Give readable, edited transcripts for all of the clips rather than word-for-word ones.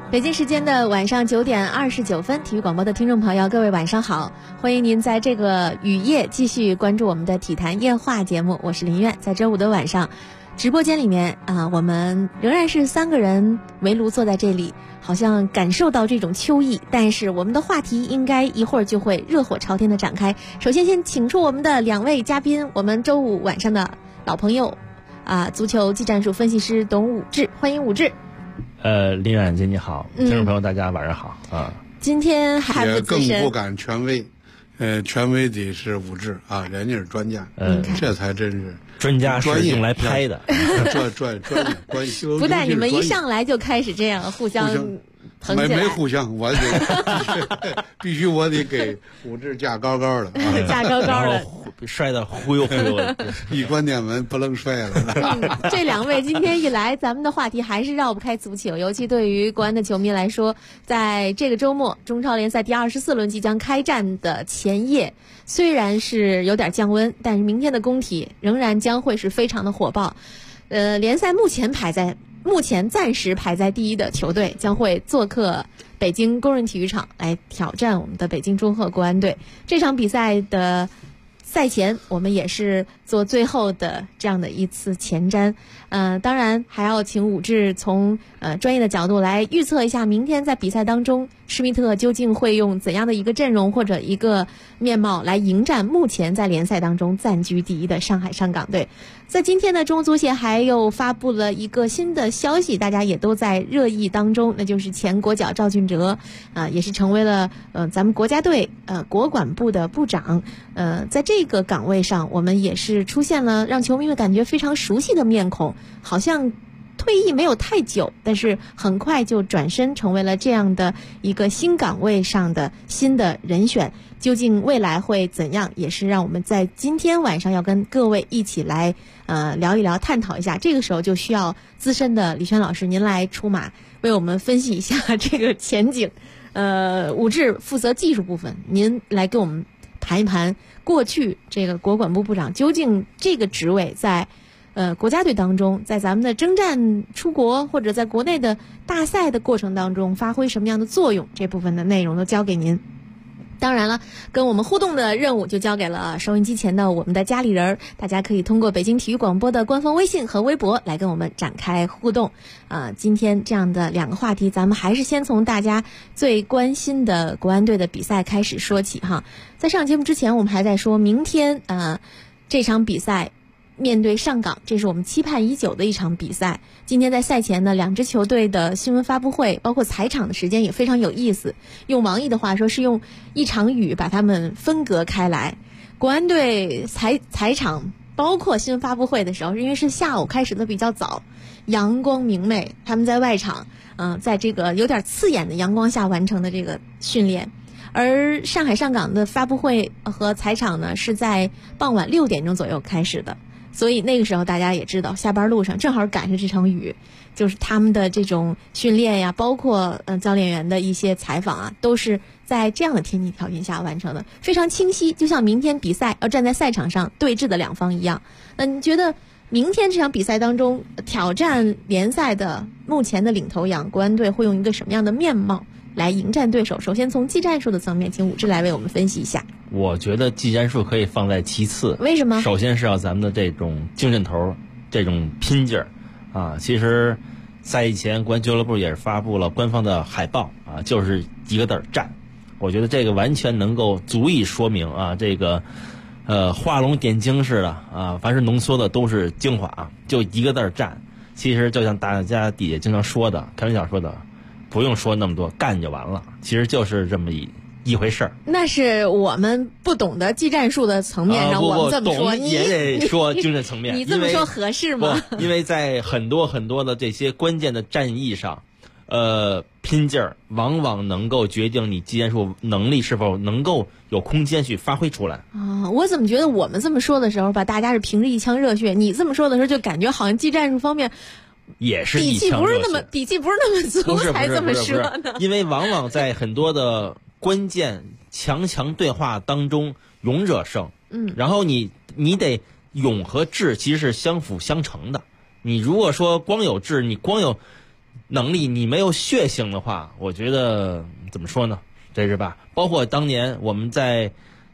北京时间的晚上9点29分，体育广播的听众朋友，各位晚上好，欢迎您在这个雨夜继续关注我们的体坛夜话节目，我是林苑。在周五的晚上，直播间里面我们仍然是3个人围炉坐在这里，好像感受到这种秋意，但是我们的话题应该一会儿就会热火朝天的展开。首先先请出我们的2位嘉宾，我们周五晚上的老朋友足球技战术分析师董武志，欢迎武志。 林远姐你好，听众朋友大家晚上好啊。 今天还不资深， 也更不敢权威，权威的是武志啊，人家是专家，这才真是专家是用来拍的， 专业关系。 不但你们一上来就开始这样互相捧起来， 没互相，我得必须我得给武志架高高的， 架高高的， 摔得忽悠忽悠的， 一关电门不能摔了。 这2位今天一来，咱们的话题还是绕不开足球，尤其对于国安的球迷来说，在这个周末中超联赛第24轮即将开战的前夜，虽然是有点降温，但是明天的工体仍然将会是非常的火爆。联赛目前暂时排在第1的球队将会做客北京工人体育场来挑战我们的北京中赫国安队。这场比赛的赛前我们也是做最后的这样的一次前瞻，当然还要请武志从专业的角度来预测一下明天在比赛当中施密特究竟会用怎样的一个阵容或者一个面貌来迎战目前在联赛当中暂居第1的上海上港队。在今天的中国足协还又发布了一个新的消息，大家也都在热议当中，那就是前国脚赵俊哲也是成为了咱们国家队国管部的部长。在这个岗位上，我们也是出现了让球迷们感觉非常熟悉的面孔，好像退役没有太久，但是很快就转身成为了这样的一个新岗位上的新的人选。究竟未来会怎样，也是让我们在今天晚上要跟各位一起来聊一聊，探讨一下。这个时候就需要资深的李轩老师您来出马，为我们分析一下这个前景。武志负责技术部分，您来给我们盘一盘过去这个国管部部长究竟这个职位在国家队当中，在咱们的征战出国或者在国内的大赛的过程当中发挥什么样的作用，这部分的内容都交给您。当然了，跟我们互动的任务就交给了收音机前的我们的家里人，大家可以通过北京体育广播的官方微信和微博来跟我们展开互动。今天这样的2个话题，咱们还是先从大家最关心的国安队的比赛开始说起哈。在上节目之前，我们还在说明天这场比赛面对上港，这是我们期盼已久的一场比赛。今天在赛前呢，2支球队的新闻发布会包括采场的时间也非常有意思，用王毅的话说是用一场雨把他们分隔开来。国安队采场包括新闻发布会的时候，因为是下午开始的比较早，阳光明媚，他们在外场在这个有点刺眼的阳光下完成的这个训练。而上海上港的发布会和采场呢是在傍晚6点钟左右开始的，所以那个时候大家也知道，下班路上正好赶上这场雨，就是他们的这种训练呀，包括教练员的一些采访都是在这样的天气条件下完成的，非常清晰，就像明天比赛要站在赛场上对峙的2方一样。那你觉得明天这场比赛当中挑战联赛的目前的领头羊国安队会用一个什么样的面貌来迎战对手？首先从技战术的层面，请武志来为我们分析一下。 我觉得技战术可以放在其次。 为什么？ 首先是要咱们的这种精神头，这种拼劲儿其实赛以前国安俱乐部也是发布了官方的海报就是一个字战。我觉得这个完全能够足以说明这个画龙点睛似的凡是浓缩的都是精华，就一个字战。其实就像大家底下经常说的，开玩笑说的，不用说那么多，干就完了，其实就是这么一回事儿。 那是我们不懂得技战术的层面上，我们这么说， 你也得说精神层面。 你这么说合适吗？ 因为在很多很多的这些关键的战役上，拼劲儿往往能够决定你技战术能力是否能够有空间去发挥出来我怎么觉得我们这么说的时候吧，大家是凭着一腔热血，你这么说的时候就感觉好像技战术方面也是一腔热血， 底气不是那么足才这么说呢。 因为往往在很多的关键强对话当中，勇者胜。然后你得勇和智其实是相辅相成的。你如果说光有智，你光有能力，你没有血性的话，我觉得怎么说呢？这是吧？包括当年我们在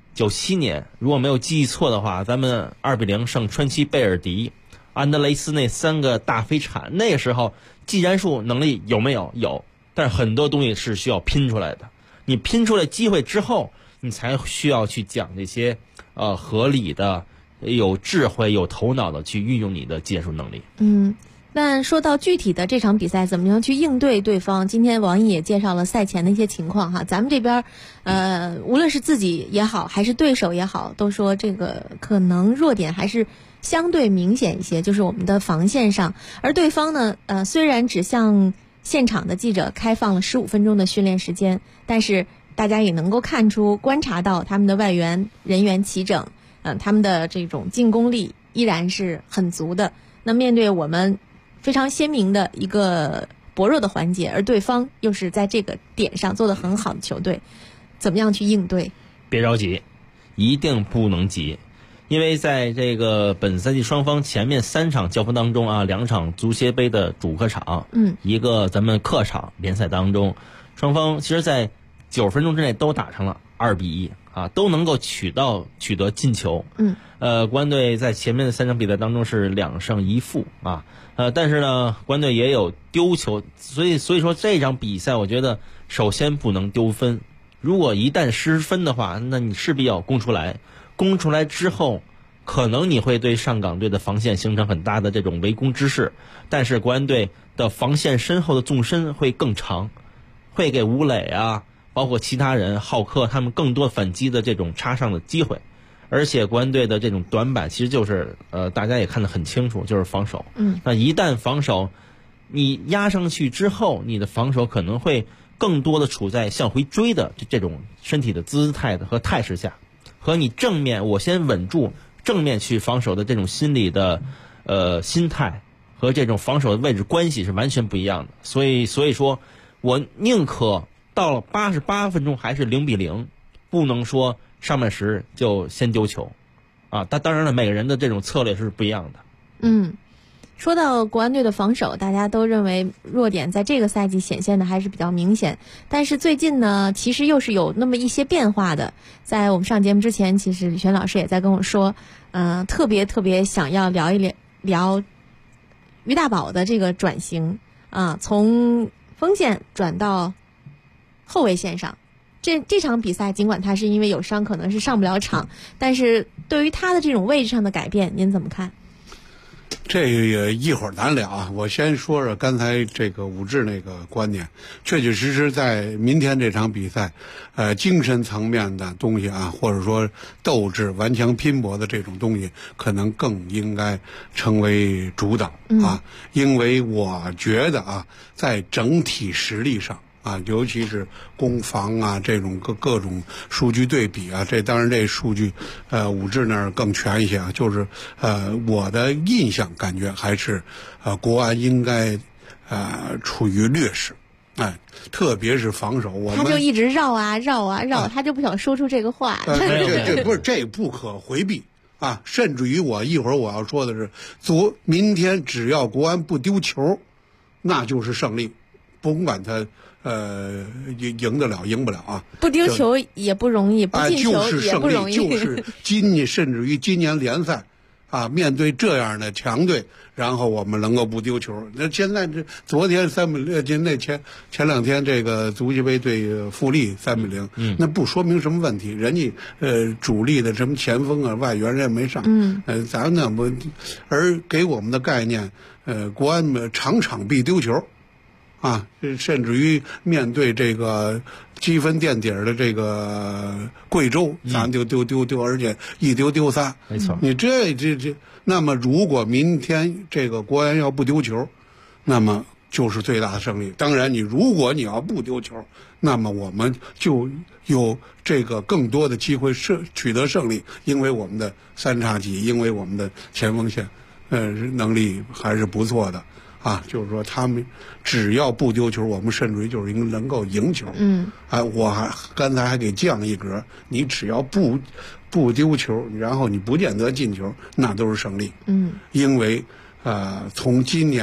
97年，如果没有记忆错的话，咱们2-0胜川崎贝尔迪、安德雷斯那3个大飞铲。那个时候技战术能力有没有？有，但是很多东西是需要拼出来的。你拼出来机会之后，你才需要去讲这些合理的、有智慧、有头脑的去运用你的技术能力。 那说到具体的这场比赛怎么样去应对对方，今天王毅也介绍了赛前的一些情况哈。咱们这边无论是自己也好，还是对手也好，都说这个可能弱点还是相对明显一些，就是我们的防线上。而对方呢，虽然只向现场的记者开放了15分钟的训练时间，但是大家也能够观察到他们的外援人员齐整，他们的这种进攻力依然是很足的。那面对我们非常鲜明的一个薄弱的环节，而对方又是在这个点上做得很好的球队，怎么样去应对？ 别着急，一定不能急，因为在这个本赛季双方前面3场交锋当中啊，2场足协杯的主客场，一个咱们客场联赛当中，双方其实在90分钟之内都打成了2-1啊，都能够取得进球。国安队在前面的3场比赛当中是2胜1负啊。但是呢，国安队也有丢球，所以说这场比赛我觉得首先不能丢分。如果一旦失分的话，那你势必要攻出来。攻出来之后，可能你会对上港队的防线形成很大的这种围攻之势，但是国安队的防线身后的纵深会更长，会给吴磊啊，包括其他人浩克他们更多反击的这种插上的机会。而且国安队的这种短板其实就是大家也看得很清楚，就是防守。那一旦防守你压上去之后，你的防守可能会更多的处在向回追的这种身体的姿态的和态势下，和你正面我先稳住正面去防守的这种心理的心态和这种防守的位置关系是完全不一样的。所以说我宁可到了88分钟还是0-0，不能说上半时就先丢球啊。当然了，每个人的这种策略是不一样的。 说到国安队的防守，大家都认为弱点在这个赛季显现的还是比较明显，但是最近呢，其实又是有那么一些变化的。在我们上节目之前，其实李璇老师也在跟我说，特别想要聊一聊于大宝的这个转型啊，从锋线转到后卫线上。这场比赛尽管他是因为有伤可能是上不了场，但是对于他的这种位置上的改变，您怎么看？ 这个一会儿咱聊啊，我先说说刚才这个武志那个观点，确确实实在明天这场比赛，精神层面的东西啊，或者说斗志、顽强拼搏的这种东西，可能更应该成为主导啊，因为我觉得啊，在整体实力上。尤其是攻防啊，这种各种数据对比啊，这当然这数据，武志那儿更全一些啊。就是我的印象感觉还是，国安应该处于劣势，特别是防守， 他就一直绕，他就不想说出这个话。 这不可回避啊！甚至于一会儿我要说的是，明天只要国安不丢球，那就是胜利，甭管他。赢得了，赢不了啊！ 不丢球也不容易，不进球也不容易。 就是甚至于今年联赛啊，面对这样的强队，然后我们能够不丢球。那现在昨天3-0，前2天这个足协杯对富力3-0，那不说明什么问题。人家主力的什么前锋啊、外援人也没上，咱呢不，而给我们的概念，国安场场必丢球。甚至于面对这个积分垫底的这个贵州，咱就丢，而且一丢仨。 没错， 你这，那么如果明天这个国安要不丢球，那么就是最大的胜利。当然，如果你要不丢球，那么我们就有这个更多的机会取得胜利，因为我们的3叉戟，因为我们的前锋线，能力还是不错的。就是说他们只要不丢球，我们甚至于就是能够赢球。我刚才还给降一格，你只要不丢球，然后你不见得进球，那都是胜利。因为从今年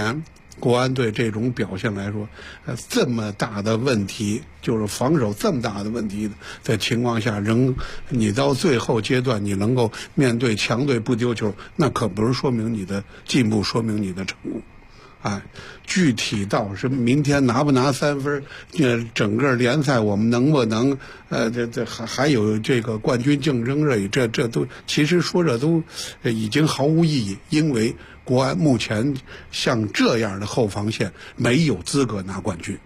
国安队这种表现来说，这么大的问题，就是防守这么大的问题的情况下，你到最后阶段你能够面对强队不丢球，那可不是说明你的进步，说明你的成功。具体到是明天拿不拿3分，整个联赛我们能不能还有这个冠军竞争这都其实说这都已经毫无意义，因为国安目前像这样的后防线没有资格拿冠军。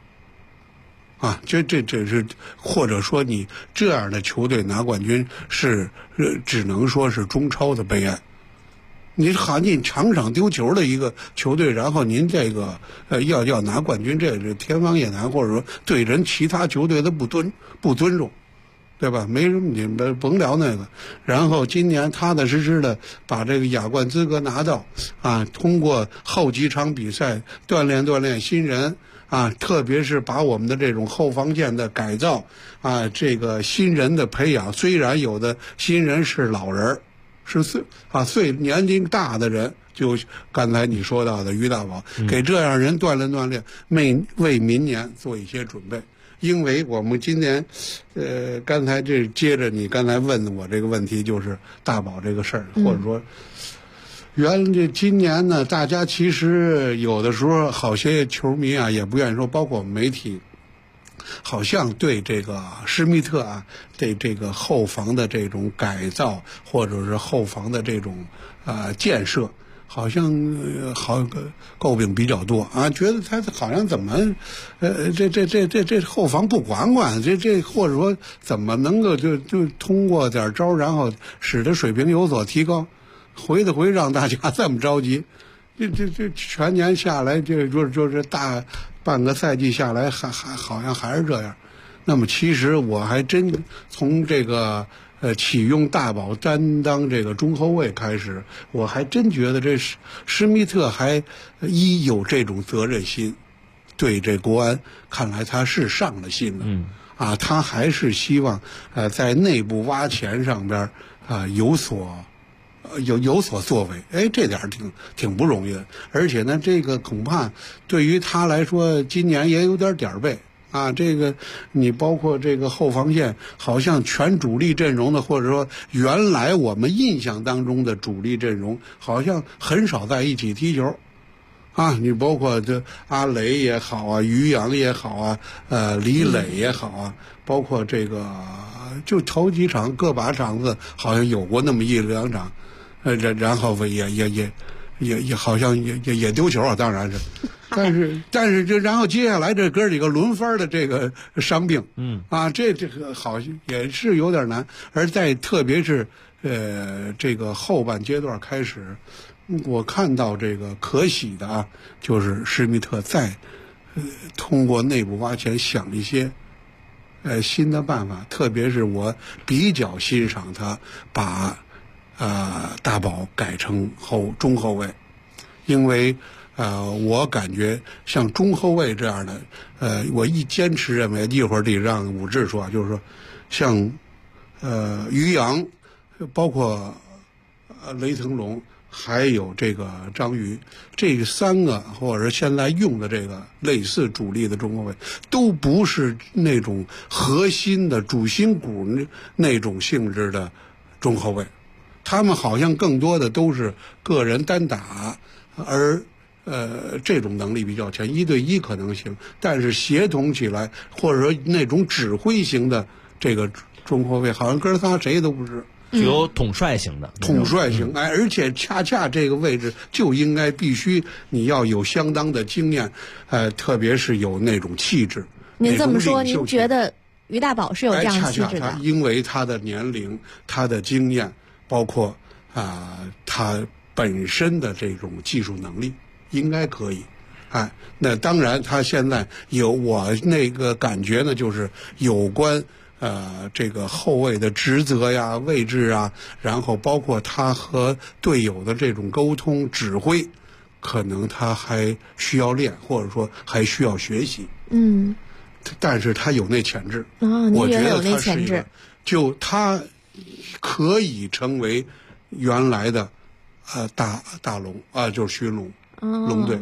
这是或者说你这样的球队拿冠军是只能说是中超的悲哀。你场场丢球的一个球队，然后您这个要拿冠军，这是天方夜谭，或者说对人其他球队的不尊重，对吧？没什么，你们甭聊那个。然后今年踏踏实实的把这个亚冠资格拿到通过后几场比赛锻炼新人特别是把我们的这种后防线的改造这个新人的培养，虽然有的新人是老人。是年龄大的人，就刚才你说到的于大宝，给这样人锻炼，为明年做一些准备。因为我们今年，刚才这接着你刚才问我这个问题，就是大宝这个事儿，或者说，今年呢，大家其实有的时候好些球迷也不愿意说，包括我们媒体。好像对这个施密特对这个后防的这种改造，或者是后防的这种建设，好像诟病比较多觉得他好像怎么这后防不管这或者说怎么能够就通过点招，然后使得水平有所提高，回让大家这么着急。这全年下来，就是大半个赛季下来，好像还是这样。那么其实我还真从这个启用大宝担当这个中后卫开始，我还真觉得这施密特还有这种责任心，对这国安看来他是上了心了。他还是希望在内部挖潜上边有所作为，这点挺不容易的。而且呢，这个恐怕对于他来说，今年也有点背这个你包括这个后防线，好像全主力阵容的，或者说原来我们印象当中的主力阵容，好像很少在一起踢球你包括这阿雷也好于洋也好李磊也好包括这个就头几场各把场子好像有过那么1-2场。然后也好像也丢球当然是，但是然后接下来这哥几个轮番的这个伤病，这个好像也是有点难，而在特别是这个后半阶段开始，我看到这个可喜的就是施密特在通过内部挖潜想一些新的办法，特别是我比较欣赏他把大宝改成中后卫，因为我感觉像中后卫这样的我坚持认为，一会儿得让武志说就是说像于洋，包括雷腾龙，还有这个张宇，这3个或者现在用的这个类似主力的中后卫，都不是那种核心的主心骨那种性质的中后卫，他们好像更多的都是个人单打，而这种能力比较强，1对1可能行，但是协同起来或者说那种指挥型的这个中后卫，好像哥仨谁都不是。 具有统帅型的， 统帅型，而且恰这个位置就应该必须你要有相当的经验，特别是有那种气质。 您这么说，您觉得于大宝是有这样气质的？ 恰因为他的年龄、他的经验，包括他本身的这种技术能力，应该可以。那当然，他现在有我那个感觉呢，就是有关这个后卫的职责呀、位置啊，然后包括他和队友的这种沟通、指挥，可能他还需要练，或者说还需要学习。但是他有那潜质。我觉得他是一个，就他可以成为原来的大龙就是寻龙龙队。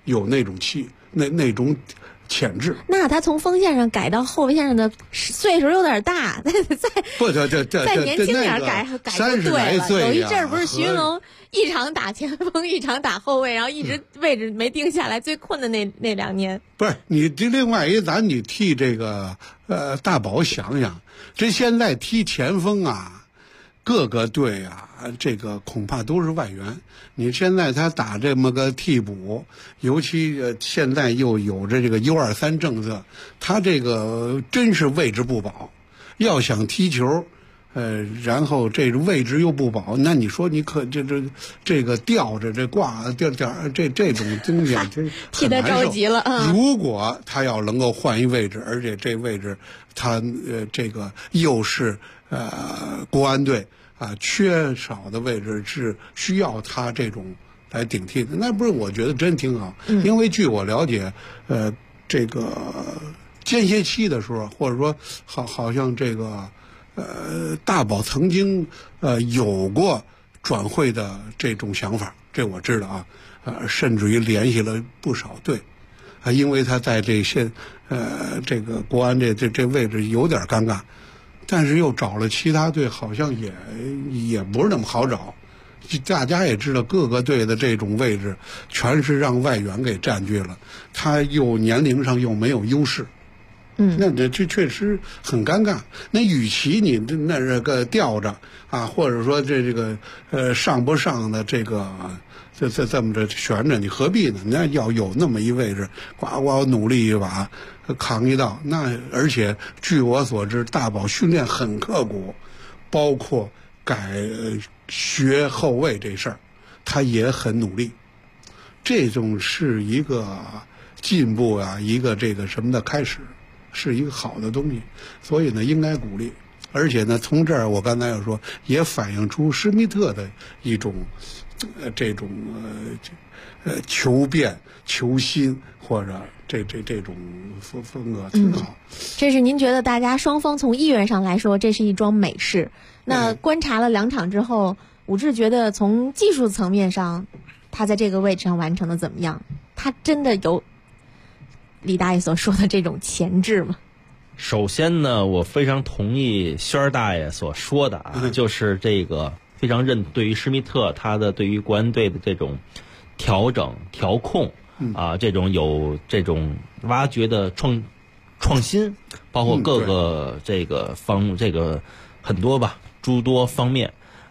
有那种那种潜质。 那他从锋线上改到后卫线上的岁数有点大，再年轻点改就对了。有一阵儿不是徐云龙一场打前锋，一场打后卫，然后一直位置没定下来，最困的那2年。 不是你这另外一咱你替这个大宝想想，这现在踢前锋啊，各个队啊，这个恐怕都是外援。你现在他打这么个替补，尤其现在又有着这个 U23政策，他这个真是位置不保。要想踢球，然后这个位置又不保，那你说你可这个吊着这挂吊这种东西，这替他着急了。 如果他要能够换一位置，而且这位置他这个又是国安队缺少的位置，是需要他这种来顶替的，那不是我觉得真挺好。因为据我了解，这个间歇期的时候，或者说好像这个大宝曾经有过转会的这种想法，这我知道啊，甚至于联系了不少队，因为他在这些这个国安这位置有点尴尬。但是又找了其他队，好像也不是那么好找。大家也知道，各个队的这种位置全是让外援给占据了，他又年龄上又没有优势，那这确实很尴尬。那与其你那是个吊着啊，或者说这个上不上的这个这么着悬着，你何必呢？那要有那么一位置，呱呱努力一把。扛一道，那而且据我所知，大宝训练很刻苦，包括学后卫这事儿，他也很努力。这种是一个进步啊，一个这个什么的开始，是一个好的东西，所以呢，应该鼓励。而且呢，从这儿我刚才要说，也反映出施密特的一种这种求变、求新或者。这种风格挺好。 这是您觉得大家双方从意愿上来说，这是一桩美事。那观察了2场之后，武志觉得从技术层面上，他在这个位置上完成的怎么样？他真的有李大爷所说的这种潜质吗？ 首先呢，我非常同意轩儿大爷所说的啊，就是这个非常对于施密特他的对于国安队的这种调整调控。这种有这种挖掘的创新，包括各个这个这个很多吧，诸多方面。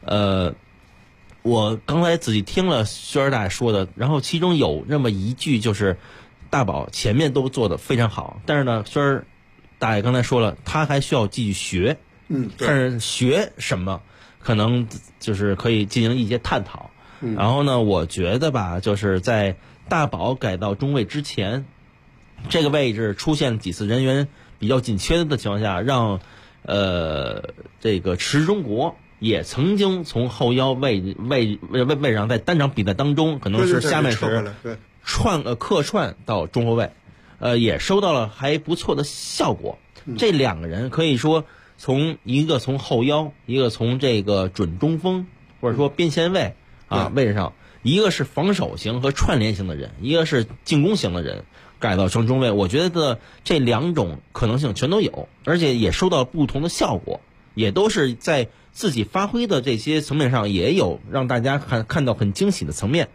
我刚才仔细听了轩儿大爷说的，然后其中有那么一句就是大宝前面都做得非常好，但是呢，轩儿大爷刚才说了，他还需要继续学。但是学什么，可能就是可以进行一些探讨。然后呢，我觉得吧，就是在大宝改到中卫之前，这个位置出现几次人员比较紧缺的情况下，让这个池中国也曾经从后腰位上在单场比赛当中，可能是下面时客串到中后卫，也收到了还不错的效果。这2个人可以说一个从后腰，一个从这个准中锋或者说边线位位置上。一个是防守型和串联型的人，一个是进攻型的人，改造成中卫。我觉得这2种可能性全都有，而且也收到不同的效果，也都是在自己发挥的这些层面上也有让大家看到很惊喜的层面。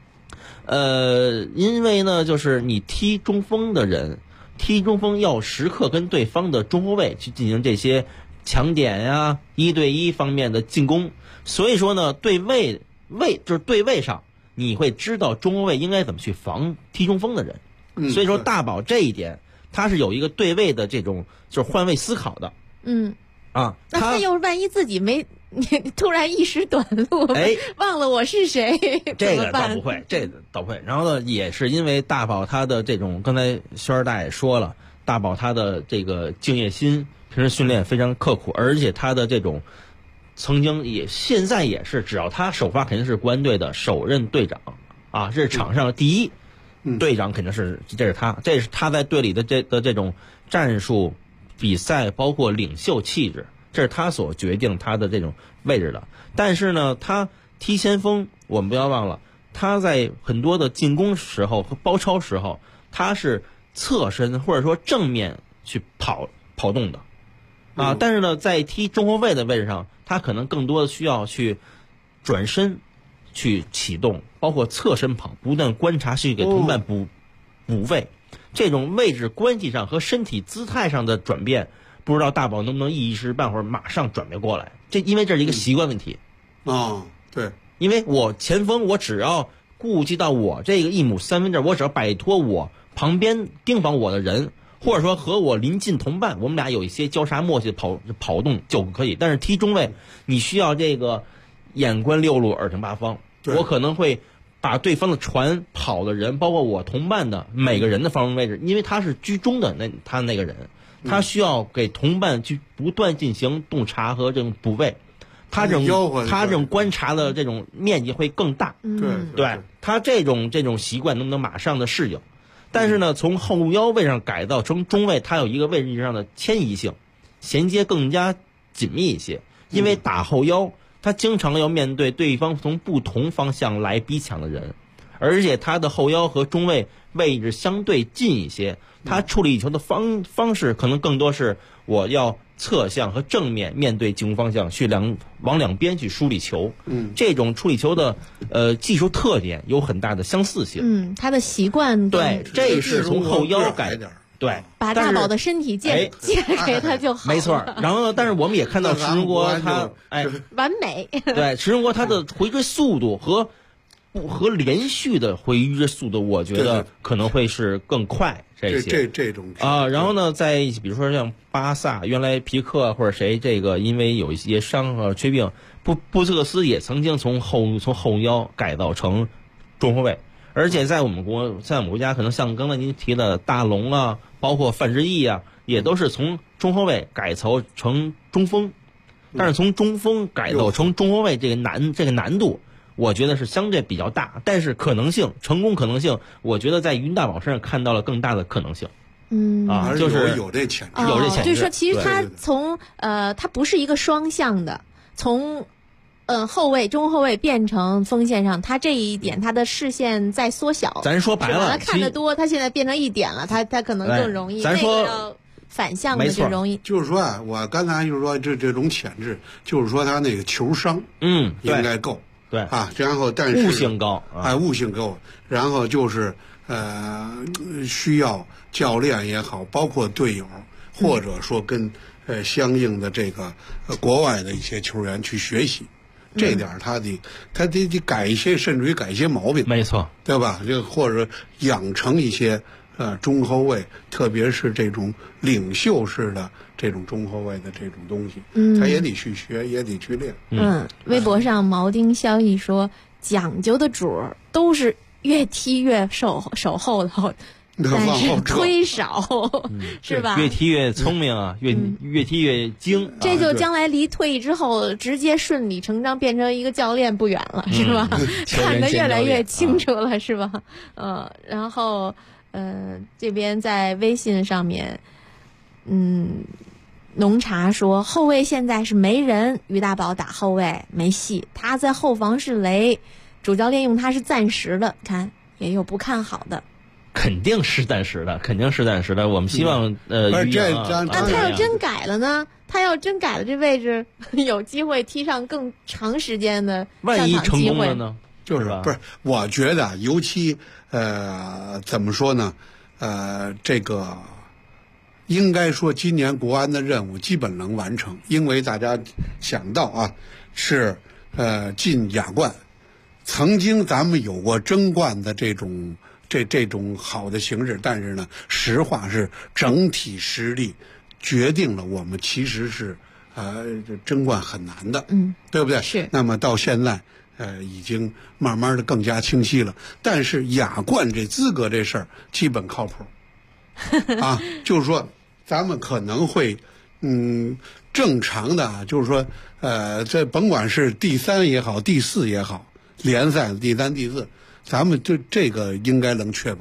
因为呢，就是你踢中锋的人，踢中锋要时刻跟对方的中后卫去进行这些抢点呀、1对1方面的进攻，所以说呢，对位就是对位上，你会知道中后卫应该怎么去防踢中锋的人。所以说大宝这一点，他是有一个对位的这种就是换位思考的。 那他要是万一自己突然一时短路，忘了我是谁， 这个倒不会，这个倒不会。然后呢，也是因为大宝他的这种，刚才轩儿大爷说了，大宝他的这个敬业心，平时训练非常刻苦，而且他的这种。曾经现在也是，只要他首发肯定是国安队的首任队长啊，这是场上的第一队长，肯定是这是他在队里的这种战术比赛，包括领袖气质，这是他所决定他的这种位置的。但是呢，他踢前锋，我们不要忘了， 他在很多的进攻时候和包抄时候，他是侧身或者说正面去跑动的啊。但是呢，在踢中后卫的位置上，他可能更多的需要去转身去启动，包括侧身跑，不断观察去给同伴补位。这种位置关系上和身体姿态上的转变，不知道大宝能不能一时半会儿马上转变过来？因为这是一个习惯问题。 对， 因为我前锋，我只要顾及到我这个1亩3分地，我只要摆脱我旁边盯防我的人，或者说和我临近同伴，我们俩有一些交叉默契的跑动就可以。但是踢中卫，你需要这个眼观六路，耳听八方，我可能会把对方的传跑的人，包括我同伴的每个人的方位位置，因为他是居中的他那个人，他需要给同伴去不断进行洞察和这种补位，他这种观察的这种面积会更大。对，他这种习惯能不能马上的适应？但是呢，从后腰位上改造成中卫，他有一个位置上的迁移性，衔接更加紧密一些，因为打后腰。他经常要面对对方从不同方向来逼抢的人，而且他的后腰和中卫位置相对近一些，他处理球的方式可能更多是我要侧向和正面面对进攻方向去往两边去梳理球。这种处理球的技术特点有很大的相似性。 他的习惯对，这是从后腰改的。对， 把大宝的身体借给他就好。 没错。然后呢，但是我们也看到池中国他完美。 对，池中国他的回追速度和连续的回追速度，我觉得可能会是更快这些。 这种然后呢，在比如说像巴萨，原来皮克或者谁，这个因为有一些伤和缺病，布斯克斯也曾经从后腰改造成中后卫。而且在我们国家，可能像刚才您提的大龙啊，包括范志毅啊，也都是从中后卫改造成中锋。但是从中锋改造成中后卫这个难度，我觉得是相对比较大。但是成功可能性，我觉得在于大宝身上看到了更大的可能性。 就是有这潜质， 有这潜质。 就是说，其实他他不是一个双向的，从中后卫变成锋线上，他这一点他的视线在缩小。 咱说白了， 他看得多，他现在变成1点了，他可能更容易。 咱说要反向的就容易。 就是说啊，我刚才就是说这种潜质，就是说他那个球商，应该够。 对啊，然后但是悟性高， 悟性高，然后就是需要教练也好，包括队友，或者说跟相应的这个国外的一些球员去学习。这点他得改一些，甚至于改一些毛病， 没错， 对吧？这个或者养成一些中后卫，特别是这种领袖式的这种中后卫的这种东西，他也得去学，也得去练。 微博上毛丁消息说，讲究的主儿都是越踢越守后头。但是推少，是吧？ 越踢越聪明啊，越踢越精。 这就将来离退役之后，直接顺理成章变成一个教练不远了，是吧？看得越来越清楚了，是吧？然后这边在微信上面，浓茶说后卫现在是没人，于大宝打后卫没戏，他在后防是雷，主教练用他是暂时的，看也有不看好的。 肯定是暂时的。我们希望那他要真改了呢？他要真改了这位置，有机会踢上更长时间的万一成功了呢？ 就是不是？我觉得尤其怎么说呢？这个应该说今年国安的任务基本能完成，因为大家想到啊，是进亚冠，曾经咱们有过争冠的这种好的形势，但是呢，实话是整体实力决定了我们其实是争冠很难的，对不对？ 是。 那么到现在已经慢慢的更加清晰了，但是亚冠这资格这事儿基本靠谱啊，就是说咱们可能会正常的就是说这甭管是第3也好，第4也好，联赛的第3、第4。咱们这个应该能确保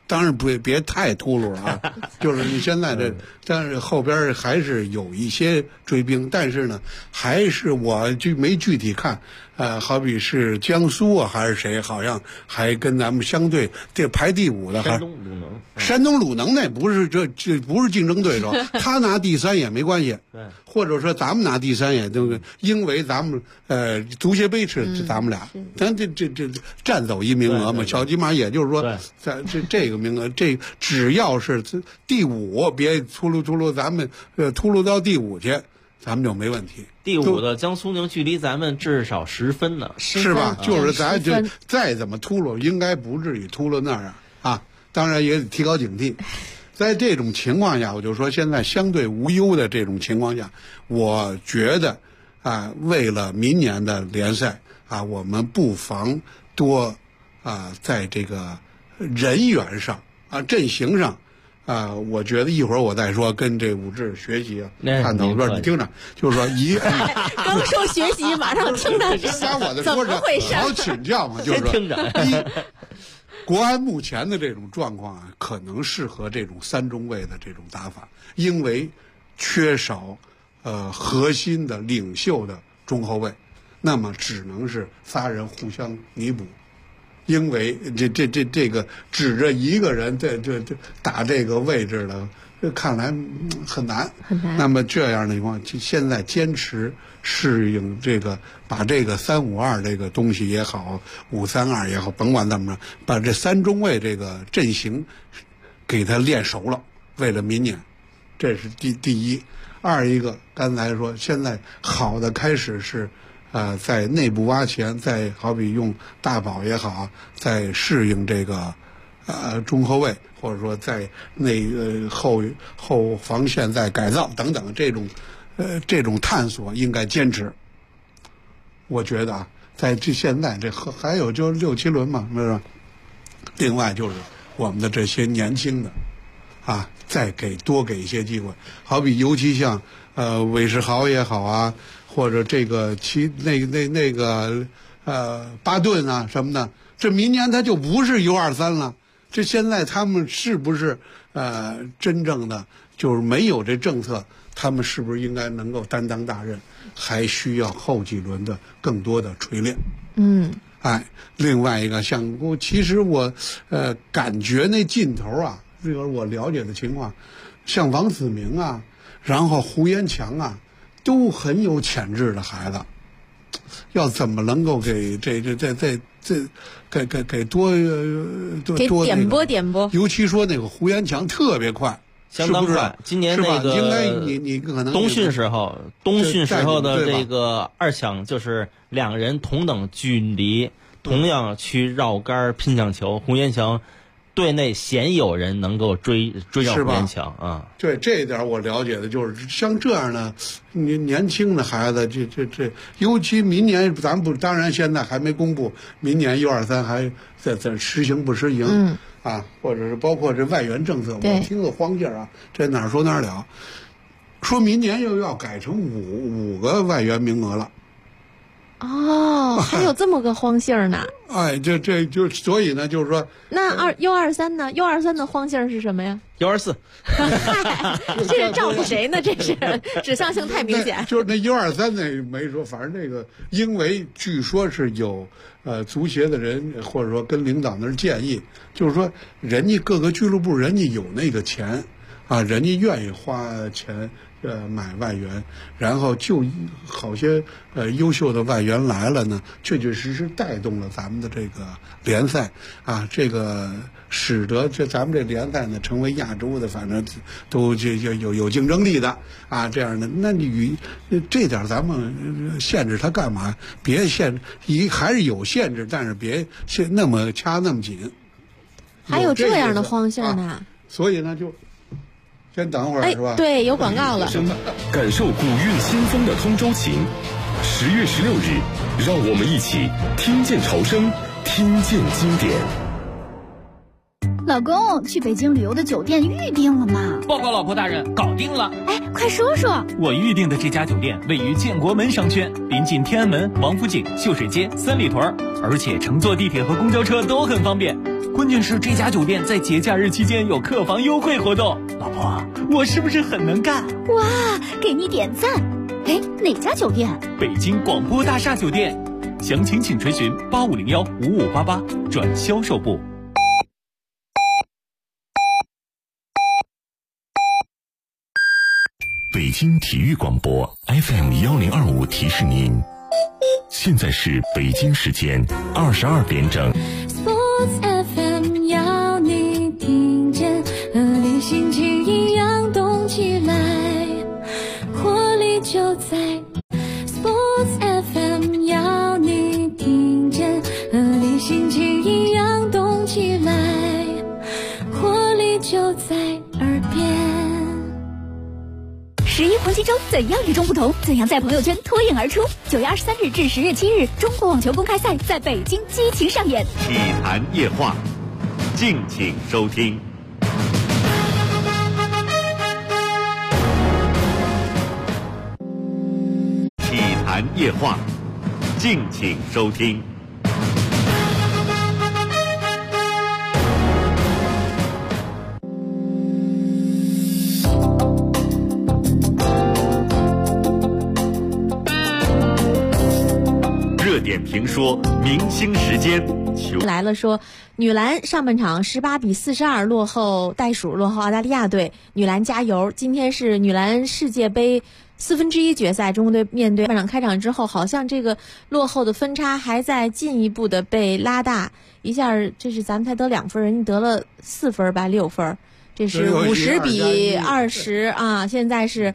当然别太秃噜了啊，就是你现在这，但是后边还是有一些追兵，但是呢，还是我就没具体看，好比是江苏啊还是谁，好像还跟咱们相对，这排第5的还山东鲁能那不是这不是竞争对手，他拿第3也没关系， 对， 或者说咱们拿第3也因为咱们足协杯是咱们俩，咱这占走一名额嘛，小起码也就是说，在这个名额，这只要是第5，别秃噜，咱们秃噜到第5去，咱们就没问题。 第5的江苏宁距离咱们至少10分呢， 是吧？就是咱就再怎么秃噜，应该不至于秃噜那样啊。当然也得提高警惕。在这种情况下，我就说现在相对无忧的这种情况下，我觉得啊，为了明年的联赛啊，我们不妨多啊，在这个人员上啊、阵型上啊，我觉得一会儿我再说，跟这武志学习啊，探讨说你听着，就是说刚说学习，马上听着，怎么回事？ 好请教嘛，就是说听着。国安目前的这种状况啊，可能适合这种3中卫的这种打法，因为缺少核心的领袖的中后卫，那么只能是仨人互相弥补。因为这个指着一个人这打这个位置的，看来很难。那么这样的情况，现在坚持适应这个，把这个3-5-2这个东西也好，5-3-2也好，甭管怎么着，把这3中卫这个阵型给他练熟了，为了明年，这是第一。二一个，刚才说现在好的开始是。在内部挖潜，在好比用大宝也好，在适应这个中后卫，或者说在后防线在改造等等这种探索应该坚持。我觉得啊，在现在这还有就6、7轮嘛，是吧？另外就是我们的这些年轻的啊，再多给一些机会，好比尤其像韦世豪也好啊。或者这个那个巴顿啊什么的，这明年他就不是 U23 了。这现在他们是不是真正的就是没有这政策，他们是不是应该能够担当大任？还需要后几轮的更多的锤炼。另外一个像其实我感觉那劲头啊，这个我了解的情况，像王子明啊，然后胡延强啊。都很有潜质的孩子，要怎么能够给给多点拨？尤其说那个胡延强特别快， 相当快。今年那个应该你可能冬训时候的这个2抢就是2人同等距离，同样去绕杆拼抢球，胡延强。队内鲜有人能够追上胡延强啊！ 对这一点我了解的就是像这样的年轻的孩子，这，尤其明年咱不当然现在还没公布，明年U23还在实行不实行啊，或者是包括这外援政策，我听个荒劲儿啊，这哪说哪了，说明年又要改成五个外援名额了。 哦，还有这么个荒信儿呢！ 哎，这就所以呢，就是说， 那U23呢？U23的荒信儿是什么呀 ？U24， 这是照顾谁呢？这是指向性太明显。 就是那U23那没说，反正这个，因为据说是有足协的人或者说跟领导那儿建议，就是说人家各个俱乐部人家有那个钱啊，人家愿意花钱。买外援，然后就好些优秀的外援来了呢，确确实实带动了咱们的这个联赛啊，这个使得咱们这联赛呢成为亚洲的，反正都有竞争力的啊，这样的。那你这点咱们限制它干嘛？别限还是有限制，但是别那么掐那么紧。 还有这样的荒信呢？ 所以呢就。先等会儿是吧？ 对，有广告了。 感受古韵新风的通州情。10月16日，让我们一起听见潮声，听见经典。 老公，去北京旅游的酒店预定了吗？ 报告老婆大人，搞定了。 哎，快说说。 我预定的这家酒店位于建国门商圈，临近天安门、王府井、秀水街、三里屯，而且乘坐地铁和公交车都很方便。 关键是这家酒店在节假日期间有客房优惠活动。老婆，我是不是很能干？ 哇，给你点赞！哎，哪家酒店？ 北京广播大厦酒店，详情请垂询8501-5588转销售部。 北京体育广播 FM1025提示您，现在是北京时间22点整。 Sports FM 要你听见，和你心情一样动起来，活力就在 Sports FM 要你听见，和你心情一样动起来，活力就在耳边。 11黄金周怎样与众不同？怎样在朋友圈脱颖而出？9月23日至10月7日，中国网球公开赛在北京激情上演。 体坛夜话，敬请收听。体坛夜话，敬请收听。热点评说，明星时间， 来了说，女篮上半场18-42落后袋鼠，落后澳大利亚队，女篮加油！今天是女篮世界杯1/4决赛，中国队面对半场开场之后，好像这个落后的分差还在进一步的被拉大，一下这是咱们才得2分，人家得了4分吧，6分，这是50-20啊，现在是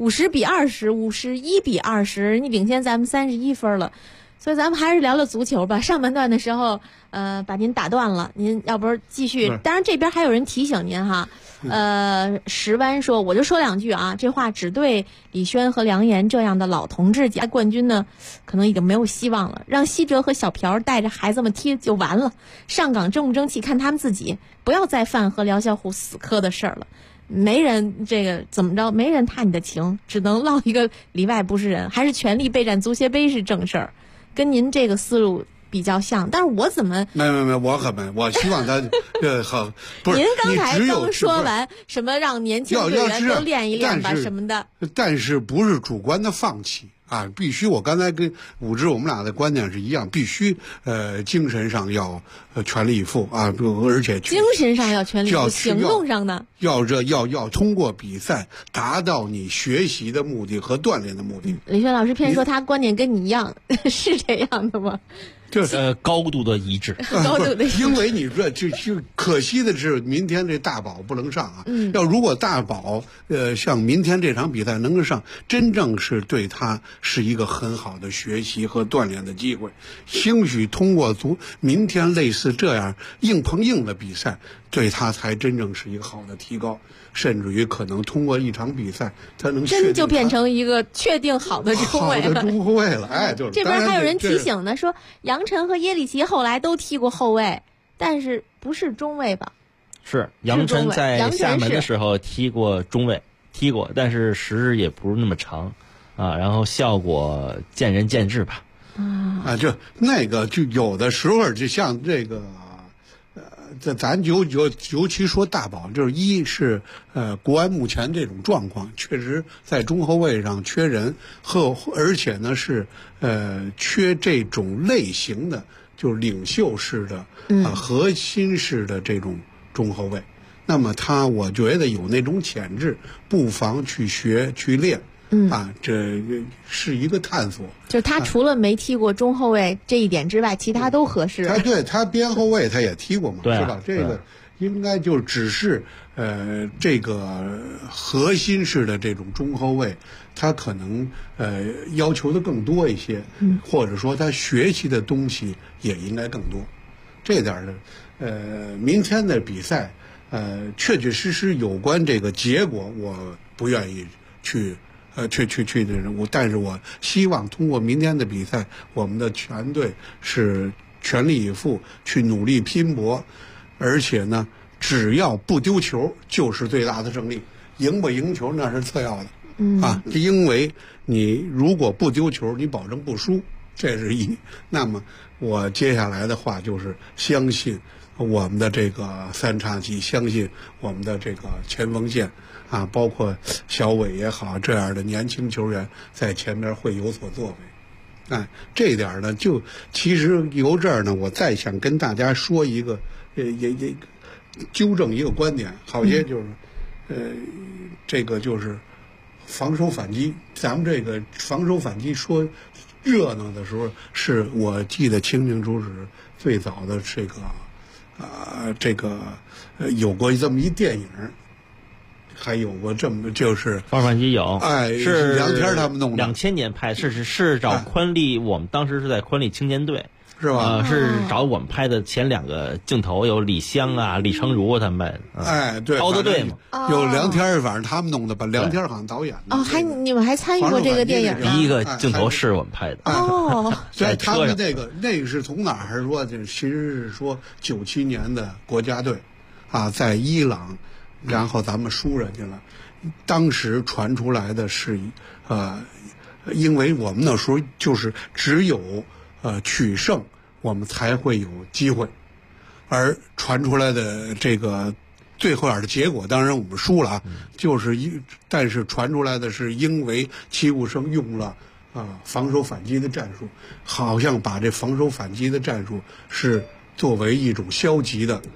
50-20、51-20，人家领先咱们31分了。所以咱们还是聊聊足球吧。上半段的时候，把您打断了，您要不是继续？当然这边还有人提醒您哈，石湾说，我就说2句啊，这话只对李轩和梁岩这样的老同志讲，冠军呢，可能已经没有希望了。让西哲和小朴带着孩子们踢就完了，上岗争不争气看他们自己，不要再犯和辽小虎死磕的事儿了。没人这个怎么着，没人踏你的情，只能落一个里外不是人，还是全力备战足协杯是正事儿。跟您这个思路比较像，但是我怎么没，我可没，我希望他好不是。 您刚才刚说完什么让年轻队员都练一练吧什么的， 但是不是主观的放弃啊？必须我刚才跟武之我们俩的观点是一样，必须精神上要全力以赴啊，而且精神上要全力以赴，行动上呢要通过比赛达到你学习的目的和锻炼的目的。 李轩老师偏说他观点跟你一样，是这样的吗？ 高度的一致， 高度的一致。 因为你这就可惜的是，明天这大宝不能上啊。要如果大宝像明天这场比赛能够上，真正是对他是一个很好的学习和锻炼的机会。兴许通过明天类似这样硬碰硬的比赛，对他才真正是一个好的提高。甚至于可能通过一场比赛，他能真就变成一个确定好的中卫了。 好的中后卫了，哎，就是这边还有人提醒呢，说杨晨和耶里奇后来都踢过后卫，但是不是中卫吧？ 是杨晨在厦门的时候踢过中卫，但是时日也不是那么长啊，然后效果见仁见智吧。 就那个就有的时候就像这个。咱尤其说大宝，就是一是国安目前这种状况，确实在中后卫上缺人，而且呢是缺这种类型的，就是领袖式的核心式的这种中后卫。那么我觉得有那种潜质，不妨去学去练。这是一个探索。 就是他除了没踢过中后卫这一点之外，其他都合适。 他边后卫他也踢过嘛， 对是吧？这个应该就只是这个核心式的这种中后卫，他可能要求的更多一些，或者说他学习的东西也应该更多。这点的明天的比赛确确实实有关这个结果，我不愿意去的人物，但是我希望通过明天的比赛，我们的全队是全力以赴去努力拼搏，而且呢，只要不丢球就是最大的胜利，赢不赢球那是次要的，因为你如果不丢球，你保证不输，这是一。那么我接下来的话就是相信我们的这个三叉戟，相信我们的这个前锋线啊，包括小伟也好，这样的年轻球员在前面会有所作为。哎，这一点呢，就其实由这儿呢，我再想跟大家说一个，也纠正一个观点，好些就是，这个就是防守反击。咱们这个防守反击说热闹的时候，是我记得清清楚楚，最早的这个有过这么一电影。还有过这么就是防守反击有， 哎， 是梁天他们弄的 ，2000年拍，是找宽利，我们当时是在宽利青年队， 是吧？ 是找我们拍的前2个镜头，有李湘啊、李成儒他们， 哎，对， 刀的队嘛， 有梁天，反正他们弄的吧，梁天好像导演的。 哦，你们还参与过这个电影啊？ 第一个镜头是我们拍的。 哦， 所以他们那个是从哪儿说？其实是说97年的国家队，啊，在伊朗。然后咱们输人家了，当时传出来的是，因为我们那时候就是只有取胜，我们才会有机会，而传出来的这个最后的结果，当然我们输了啊，但是传出来的是因为齐武生用了防守反击的战术，好像把这防守反击的战术是作为一种消极的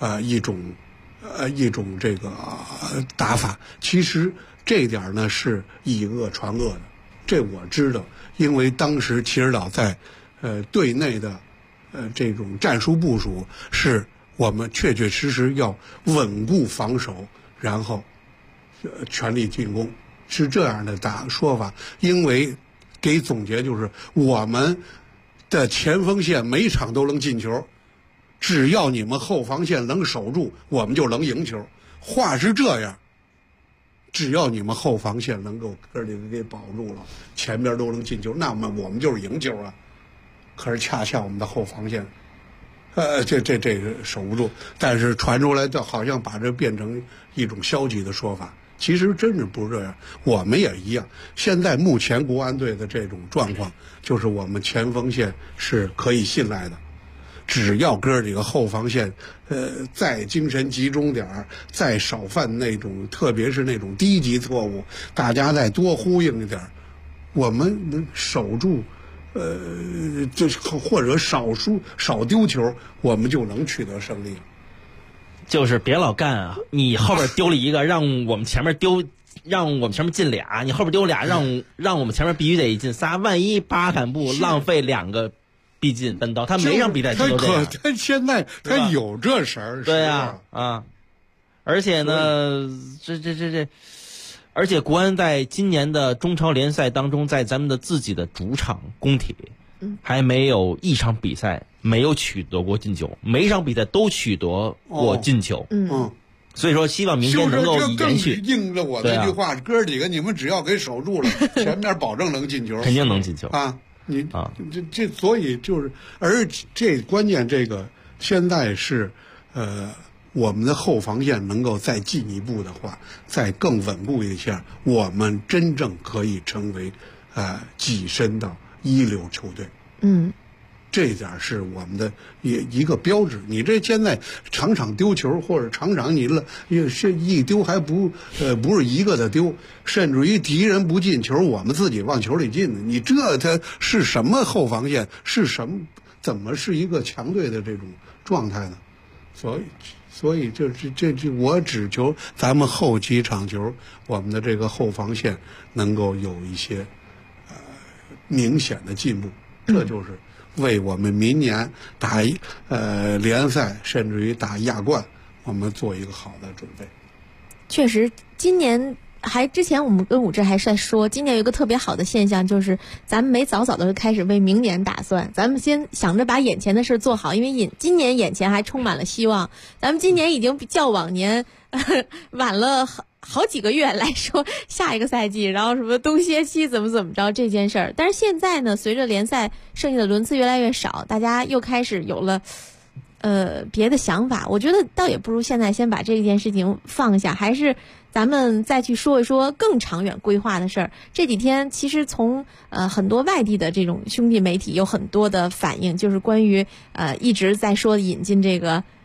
一种这个打法，其实这一点呢是以恶传恶的，这我知道，因为当时齐指导在队内的这种战术部署是我们确确实实要稳固防守，然后全力进攻，是这样的说法。因为给总结就是我们的前锋线每场都能进球。只要你们后防线能守住，我们就能赢球。话是这样，只要你们后防线能够哥几个给保住了，前边都能进球，那么我们就是赢球啊。可是恰恰我们的后防线，这个守不住，但是传出来的好像把这变成一种消极的说法。其实真是不是这样，我们也一样。现在目前国安队的这种状况，就是我们前锋线是可以信赖的。只要哥几个后防线，再精神集中点儿，再少犯那种，特别是那种低级错误，大家再多呼应一点儿，我们能守住，就是或者少丢球，我们就能取得胜利。 就是别老干啊！你后边丢了一个，让我们前面进俩，你后边丢俩，让我们前面必须得进仨，万一巴坎布浪费2个。必进奔刀，他每场比赛都这样。 他现在他有这事儿， 对呀啊，而且呢，而且国安在今年的中超联赛当中，在咱们的自己的主场工体，还没有一场比赛没有取得过进球，每一场比赛都取得过进球。所以说，希望明天能够延续。 应了我那句话，哥几个，你们只要给守住了，前面保证能进球， 肯定能进球啊。所以就是，而这关键这个现在是，我们的后防线能够再进一步的话，再更稳固一下，我们真正可以成为跻身到一流球队。这一点是我们的一个标志。你这现在场场丢球，或者场场你一丢还不是一个的丢，甚至于敌人不进球，我们自己往球里进的。你它是什么后防线？是什么？怎么是一个强队的这种状态呢？所以这我只求咱们后几场球，我们的这个后防线能够有一些明显的进步，这就是为我们明年打联赛，甚至于打亚冠，我们做一个好的准备。 确实，今年之前我们跟武志还在说，今年有一个特别好的现象，就是咱们没早早的开始为明年打算，咱们先想着把眼前的事做好，因为今年眼前还充满了希望。咱们今年已经较往年晚了好几个月来说下一个赛季，然后什么冬歇期怎么着这件事儿。但是现在呢，随着联赛剩下的轮次越来越少，大家又开始有了别的想法。我觉得倒也不如现在先把这件事情放下，还是咱们再去说一说更长远规划的事儿。这几天其实从很多外地的这种兄弟媒体有很多的反应，就是关于一直在说引进这个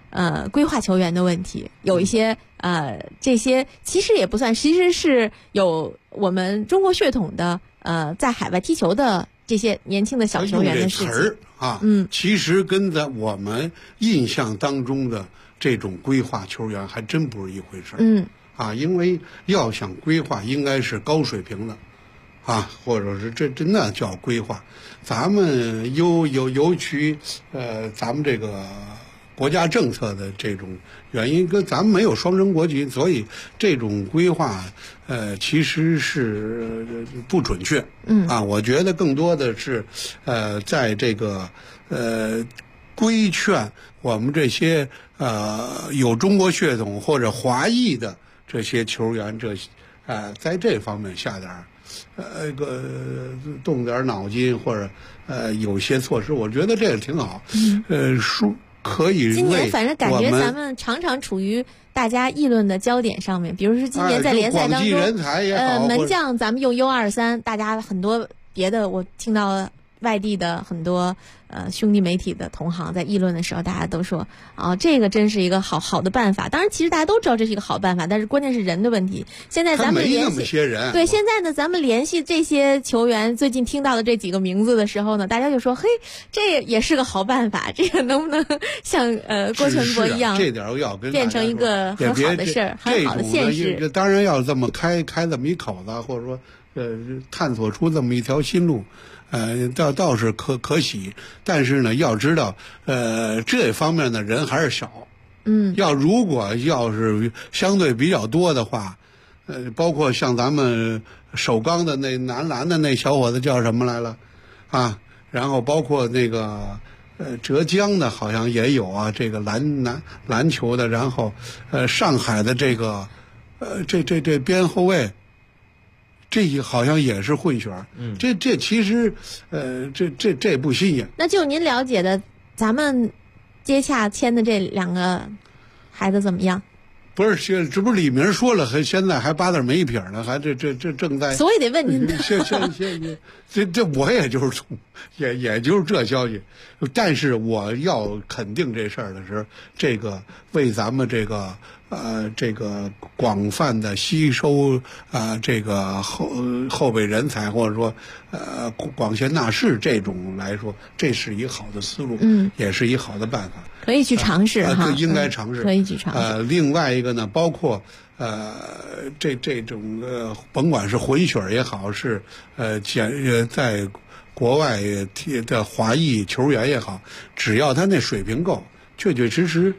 规划球员的问题，有一些这些其实也不算，其实是有我们中国血统的在海外踢球的这些年轻的小球员的事情啊，其实跟我们印象当中的这种规划球员还真不是一回事。因为要想规划，应该是高水平的，或者是这那叫规划。咱们尤其咱们这个国家政策的这种原因，跟咱们没有双生国籍，所以这种规划其实是不准确。我觉得更多的是在这个规劝我们这些有中国血统或者华裔的这些球员，在这方面下点动点脑筋，或者有些措施，我觉得这个挺好。可以。 今年反正感觉咱们常常处于大家议论的焦点上面，比如说今年在联赛当中，门将咱们用 U23， 大家很多别的我听到外地的很多兄弟媒体的同行在议论的时候，大家都说这个真是一个好的办法。当然，其实大家都知道这是一个好办法，但是关键是人的问题。现在咱们联系没那么些人， 对，现在呢，咱们联系这些球员，最近听到的这几个名字的时候呢，大家就说：“嘿，这也是个好办法，这个能不能像郭全博一样， 这点要跟变成一个很好的事儿，很好的现实？” 当然要这么开这么一口子，或者说探索出这么一条新路。倒是可喜，但是呢，要知道，这方面的人还是少。如果要是相对比较多的话，包括像咱们首钢的那男篮的那小伙子叫什么来了，然后包括那个浙江的好像也有这个篮球的，然后上海的这个这边后卫。这好像也是混血，这其实，这不新鲜。 那就您了解的，咱们接洽签的这2个孩子怎么样？ 不是，这不是李明说了，现在还8字没一撇呢，还这正在。 所以得问您。 这我也就是也就是这消息，但是我要肯定这事儿的时候，这个为咱们这个广泛的吸收这个后备人才，或者说广贤纳士这种来说，这是一个好的思路，也是一个好的办法， 可以去尝试应该尝试， 可以去尝试。 另外一个呢，包括这种甭管是混血也好，是在国外的华裔球员也好，只要他那水平够，确确实实。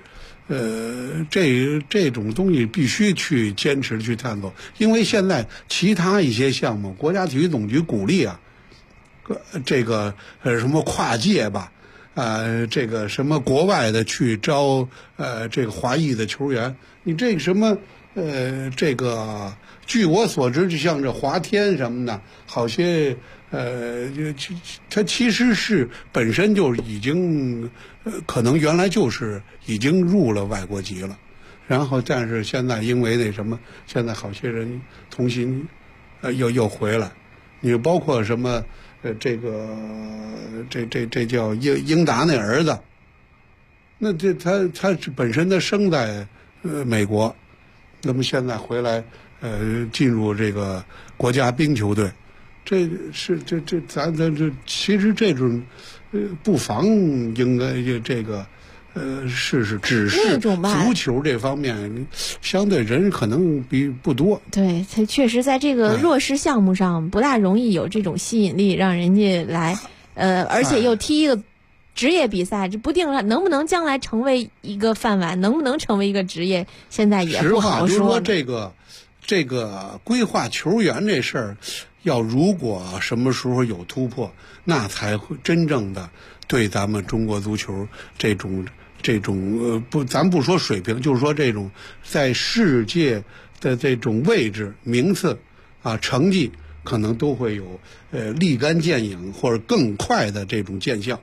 这种东西必须去坚持去探索，因为现在其他一些项目，国家体育总局鼓励这个什么跨界吧，这个什么国外的去招这个华裔的球员，你这个什么这个，据我所知，就像这华天什么的，好些它其实是本身就已经可能原来就是已经入了外国籍了，然后但是现在因为那什么，现在好些人重新又回来，你包括什么这个这叫英达那儿子，那这他本身他生在美国，那么现在回来进入这个国家冰球队。这是咱这其实这种不妨应该这个试试，只是足球这方面相对人可能不多。 对，他确实在这个弱势项目上不大容易有这种吸引力，让人家来而且又踢一个职业比赛，这不定能不能将来成为一个饭碗，能不能成为一个职业，现在也不好说。 实话就是说这个规划球员这事儿。如果什么时候有突破，那才会真正的对咱们中国足球这种咱不说水平，就是说这种在世界的这种位置名次成绩，可能都会有立竿见影或者更快的这种见效。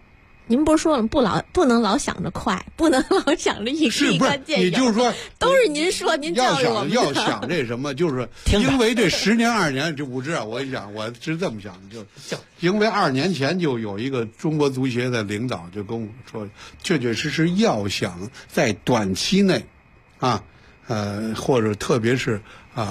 您不是说了不能老想着快，不能老想着一竿见影？ 你就是说， 都是您说，您教育我们的。 要想这什么，就是因为这10年2年，这武志啊，我想我是这么想的，就因为2年前就有一个中国足协的领导就跟我说，确确实实要想在短期内，或者特别是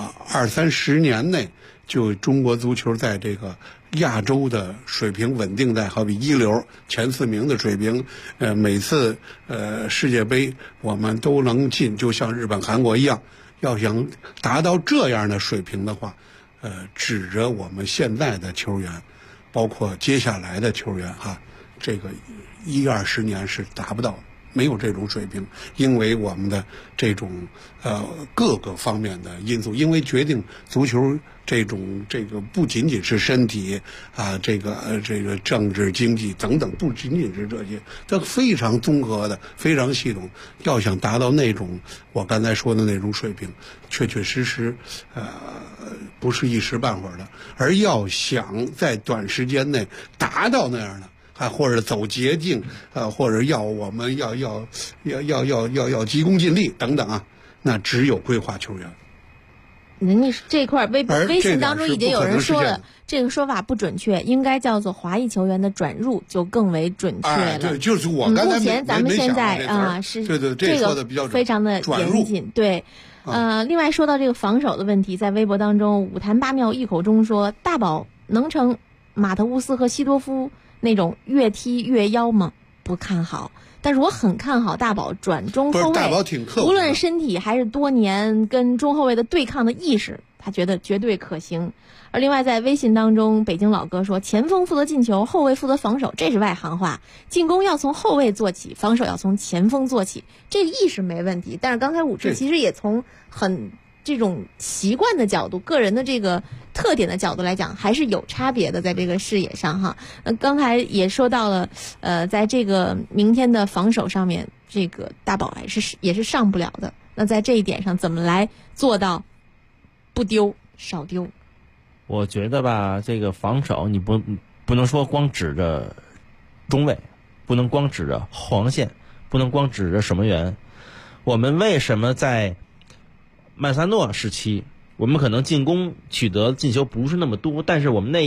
20-30年内，就中国足球在这个亚洲的水平稳定在好比一流前4名的水平，每次世界杯我们都能进，就像日本、韩国一样。要想达到这样的水平的话，指着我们现在的球员，包括接下来的球员这个10-20年是达不到的。没有这种水平，因为我们的这种各个方面的因素，因为决定足球这个不仅仅是身体这个政治经济等等，不仅仅是这些，它非常综合的，非常系统。要想达到那种我刚才说的那种水平，确确实实不是一时半会儿的，而要想在短时间内达到那样的。或者走捷径，或者我们要急功近利等等那只有规划球员。 人家这块微信当中已经有人说了，这个说法不准确，应该叫做华裔球员的转入就更为准确了。 对，就是我刚才目前咱们现在是对，这说的比较非常的严谨。对，另外说到这个防守的问题，在微博当中五坛八妙异口中说，大宝能成马特乌斯和西多夫那种越踢越妖吗？不看好，但是我很看好大宝转中后卫。 大宝挺克服的， 无论身体还是多年跟中后卫的对抗的意识，他觉得绝对可行。而另外在微信当中，北京老哥说，前锋负责进球，后卫负责防守，这是外行话。进攻要从后卫做起，防守要从前锋做起，这个意识没问题。但是刚才武志其实也从很这种习惯的角度，个人的这个特点的角度来讲，还是有差别的，在这个视野上刚才也说到了，在这个明天的防守上面，这个大宝也是上不了的。那在这一点上，怎么来做到不丢、少丢？ 我觉得吧，这个防守你不能说光指着中卫，不能光指着后防线，不能光指着守门员。我们为什么在曼萨诺时期，我们可能进攻取得进球不是那么多，但是我们那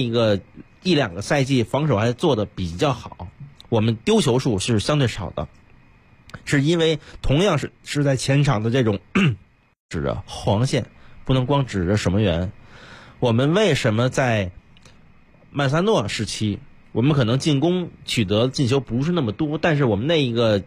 1-2个赛季防守还做得比较好，我们丢球数是相对少的，是因为同样是在前场的这种指着后防线，不能光指着守门员。我们为什么在曼萨诺时期，我们可能进攻取得进球不是那么多，但是我们那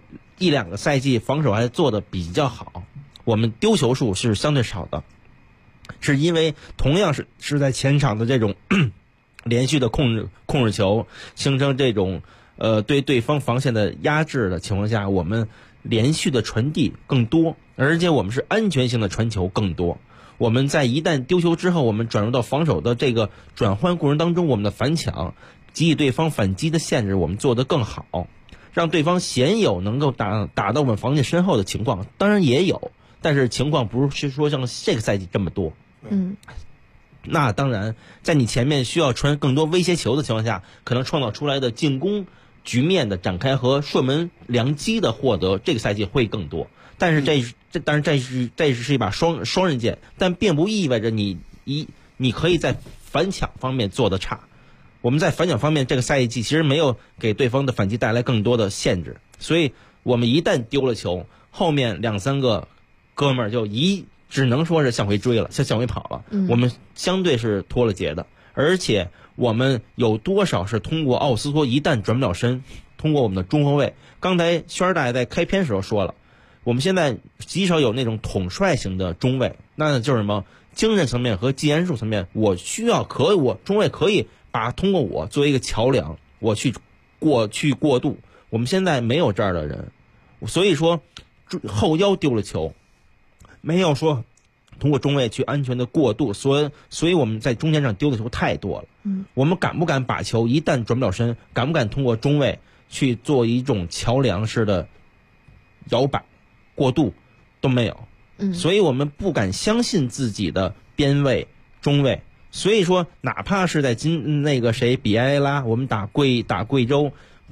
1-2个赛季防守还做得比较好，我们丢球数是相对少的，是因为同样是在前场的这种连续的控制球，形成这种对对方防线的压制的情况下，我们连续的传递更多，而且我们是安全性的传球更多。我们在一旦丢球之后，我们转入到防守的这个转换过程当中，我们的反抢给予对方反击的限制我们做得更好，让对方鲜有能够打到我们防线身后的情况，当然也有，但是情况不是说像这个赛季这么多。那当然在你前面需要传更多威胁球的情况下，可能创造出来的进攻局面的展开和射门良机的获得，这个赛季会更多。但是这是一把双刃剑，但并不意味着你可以在反抢方面做得差。我们在反抢方面这个赛季其实没有给对方的反击带来更多的限制，所以我们一旦丢了球，后面2-3个哥们儿就只能说是向回追了，向回跑了。我们相对是脱了节的，而且我们有多少是通过奥斯托一旦转不了身，通过我们的中后卫。刚才轩儿大爷在开篇时候说了，我们现在极少有那种统帅型的中卫，那就是什么精神层面和技战术层面，我中卫可以通过我作为一个桥梁，我去过渡。我们现在没有这样的人，所以说后腰丢了球，没有说通过中卫去安全的过渡，所以我们在中间上丢的球太多了。我们敢不敢把球一旦转不了身，敢不敢通过中卫去做一种桥梁式的摇摆过渡，都没有。所以我们不敢相信自己的边卫中卫。所以说哪怕是在比埃拉我们打贵州，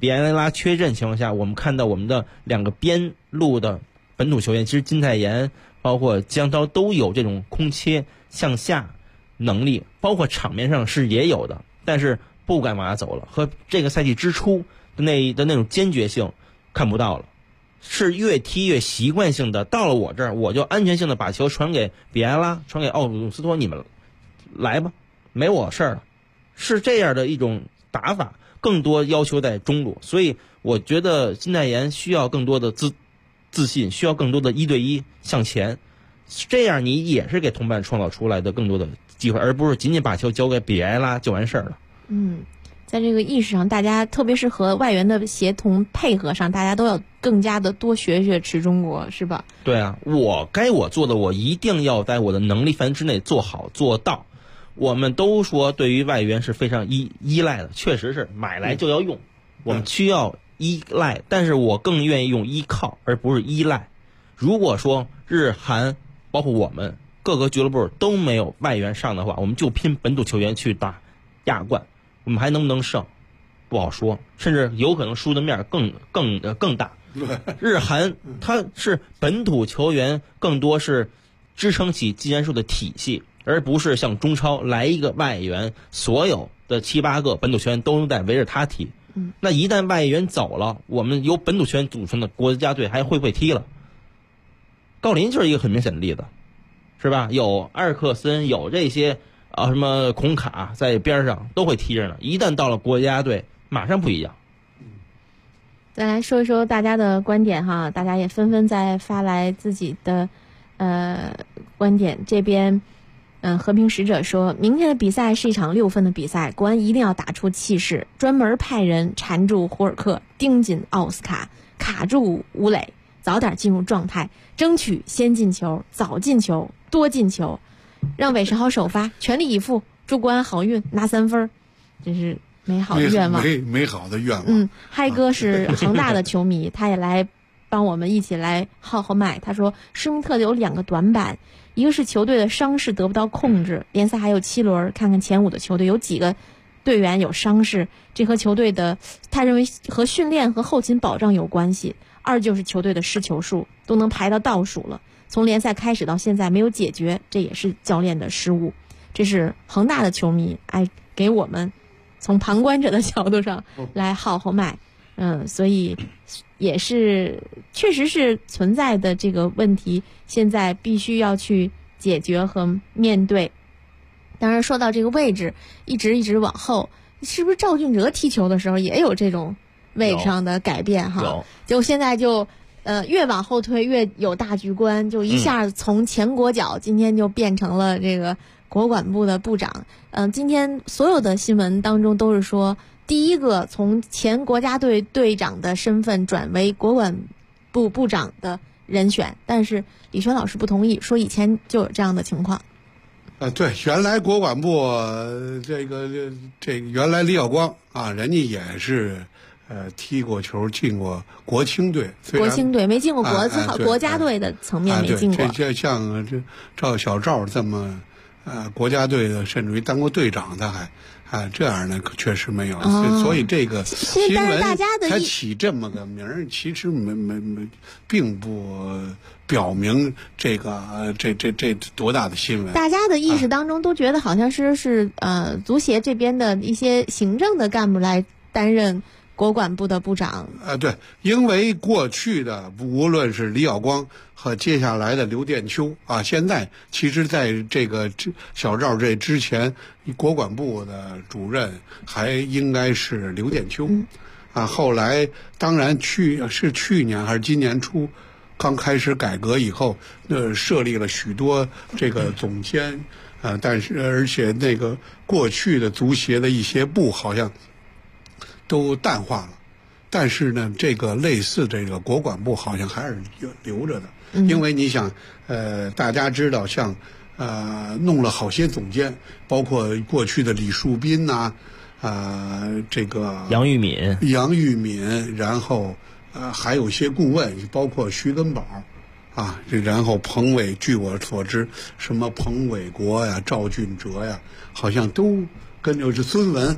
比埃拉缺阵情况下，我们看到我们的2个边路的本土球员，其实金泰妍包括江涛都有这种空切向下能力，包括场面上是也有的，但是不敢往下走了，和这个赛季之初的那种坚决性看不到了，是越踢越习惯性的，到了我这儿我就安全性的把球传给比埃拉，传给奥鲁斯托，你们来吧，没我事儿了，是这样的一种打法，更多要求在中路，所以我觉得金泰妍需要更多的自信，需要更多的1对1向前，这样你也是给同伴创造出来的更多的机会，而不是仅仅把球交给比埃拉就完事儿了。 在这个意识上，大家特别是和外援的协同配合上，大家都要更加的多学学池中国，是吧？ 对啊，我做的，我一定要在我的能力范围之内做好做到。我们都说对于外援是非常依赖的，确实是买来就要用，我们需要依赖，但是我更愿意用依靠而不是依赖。如果说日韩包括我们各个俱乐部都没有外援上的话，我们就拼本土球员去打亚冠，我们还能不能胜不好说，甚至有可能输的面更大。日韩它是本土球员更多是支撑起技战术的体系，而不是像中超来一个外援，所有的7、8个本土球员都在围着他踢。那一旦外援走了，我们由本土球员组成的国家队还会不会踢了？郜林就是一个很明显的例子，是吧？有阿尔克森，有这些什么孔卡在边上都会踢着呢，一旦到了国家队马上不一样。 再来说一说大家的观点哈，大家也纷纷在发来自己的观点。这边和平使者说，明天的比赛是一场6分的比赛，国安一定要打出气势，专门派人缠住胡尔克，盯紧奥斯卡，卡住吴磊，早点进入状态，争取先进球，早进球，多进球，让韦世豪首发，全力以赴，祝国安好运，拿3分，这是美好的愿望。 美好的愿望。 嗨哥是恒大的球迷，他也来帮我们一起来号脉。他说，施密特有2个短板，一个是球队的伤势得不到控制，联赛还有7轮，看看前5的球队有几个队员有伤势，这和球队的他认为和训练和后勤保障有关系。2就是球队的失球数都能排到倒数了，从联赛开始到现在没有解决，这也是教练的失误。这是恒大的球迷给我们从旁观者的角度上来号脉。所以也是确实是存在的这个问题，现在必须要去解决和面对。当然说到这个位置一直往后，是不是赵俊哲踢球的时候也有这种位置上的改变哈？就现在就越往后推越有大局观，就一下从前国脚今天就变成了这个国管部的部长。今天所有的新闻当中都是说，第一个从前国家队队长的身份转为国管部部长的人选，但是李轩老师不同意，说以前就有这样的情况。 对，原来国管部这个原来李晓光啊，人家也是踢过球，进过国青队， 国青队没进过国家队的层面没进过。 这像小赵这么国家队的，甚至于当过队长的还这样的确实没有，所以这个新闻它起这么个名儿，其实并不表明这多大的新闻。 大家的意识当中都觉得好像是足协这边的一些行政的干部来担任国管部的部长。 对，因为过去的无论是李晓光和接下来的刘殿秋啊，现在其实在这个小赵这之前，国管部的主任还应该是刘殿秋。后来当然去年还是今年初刚开始改革以后，设立了许多这个总监，但是而且那个过去的足协的一些部好像都淡化了，但是呢，这个类似这个国管部好像还是留着的，因为你想，大家知道，像弄了好些总监，包括过去的李树斌呐，这个杨玉敏，然后还有些顾问，包括徐根宝啊，然后彭伟，据我所知，什么彭伟国呀、赵俊哲呀，好像都跟着是孙文。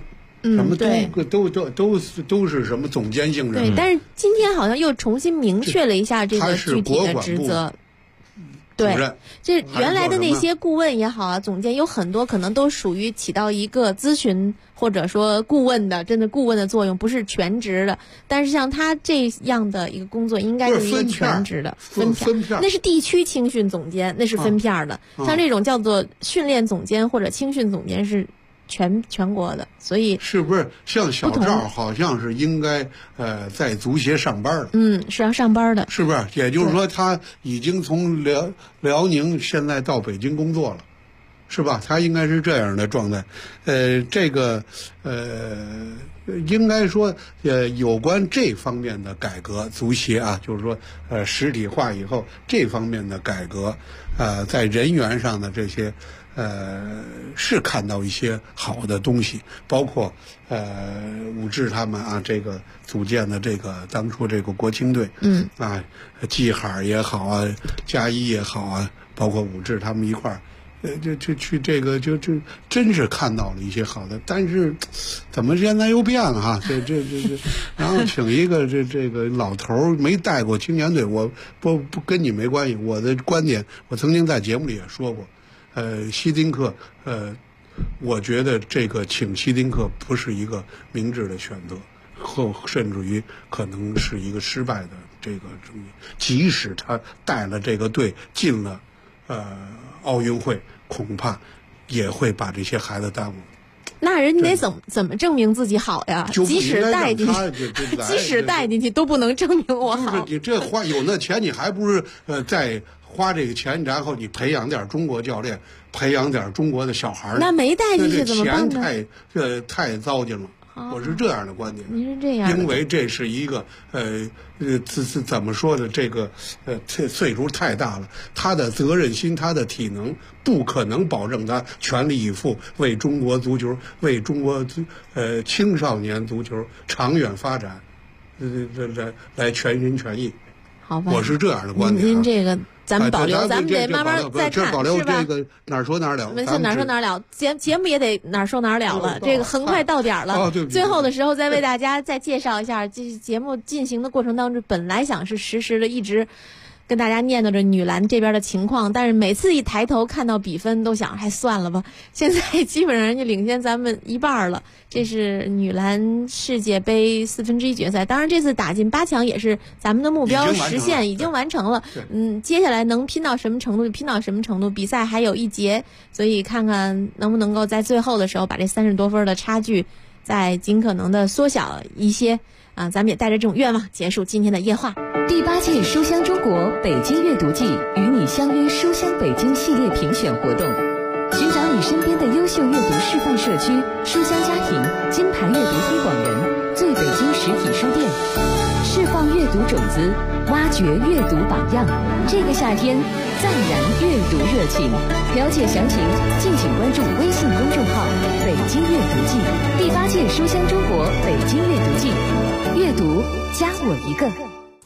什么对都是什么总监性质。 对，但是今天好像又重新明确了一下这个具体的职责。对，这原来的那些顾问也好啊，总监有很多可能都属于起到一个咨询或者说顾问的，真的顾问的作用，不是全职的。但是像他这样的一个工作，应该是一个全职的分片，那是地区青训总监，那是分片的。像这种叫做训练总监或者青训总监是全国的，所以是不是像小赵好像是应该在足协上班的？ 是要上班的， 是不是？也就是说，他已经从辽宁现在到北京工作了，是吧？他应该是这样的状态。这个应该说有关这方面的改革，足协啊，就是说实体化以后这方面的改革，在人员上的这些。是看到一些好的东西，包括武志他们啊，这个组建的这个当初这个国青队，季海也好啊，加一也好啊，包括武志他们一块儿，就去这个就真是看到了一些好的，但是怎么现在又变了哈？这，然后请一个这个老头没带过青年队，我不跟你没关系，我的观点我曾经在节目里也说过。希丁克，我觉得这个请希丁克不是一个明智的选择，甚至于可能是一个失败的这个争议。即使他带了这个队进了奥运会，恐怕也会把这些孩子耽误。 那人家得怎么证明自己好呀？即使带进去，即使带进去都不能证明我好。 就是你这花有那钱，你还不是在花这个钱，然后你培养点中国教练，培养点中国的小孩。 那没带进去怎么办呢？ 太糟践了。我是这样的观点。 您是这样的， 因为这是一个怎么说呢？这个岁数太大了，他的责任心，他的体能不可能保证他全力以赴为中国足球，为中国青少年足球长远发展，来全心全意。 好吧， 我是这样的观点。 您这个咱们保留，咱们得慢慢再看， 保留是吧？ 这个哪儿说哪儿了， 没错，哪儿说哪儿了。节目也得哪儿说哪儿了了。这个很快到点了，最后的时候再为大家再介绍一下，这节目进行的过程当中，本来想是实时的一直跟大家念叨着女篮这边的情况，但是每次一抬头看到比分，都想还算了吧。现在基本上人家领先咱们一半了。这是女篮世界杯1/4决赛，当然这次打进8强也是咱们的目标实现，已经完成了。接下来能拼到什么程度就拼到什么程度，比赛还有一节，所以看看能不能够在最后的时候把这30多分的差距再尽可能的缩小一些啊！咱们也带着这种愿望结束今天的夜话。 第8届书香中国北京阅读季与你相约书香北京系列评选活动，寻找你身边的优秀阅读示范社区、书香家庭、金牌阅读推广人、最北京实体书店，释放阅读种子，挖掘阅读榜样。这个夏天，暂燃阅读热情。了解详情，敬请关注微信公众号“北京阅读季”。第8届书香中国北京阅读季，阅读加我一个。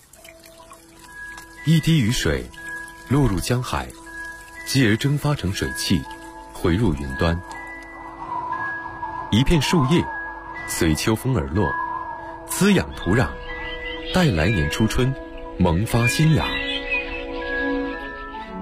一滴雨水落入江海，继而蒸发成水汽，回入云端。一片树叶随秋风而落，滋养土壤，带来年初春，萌发新芽。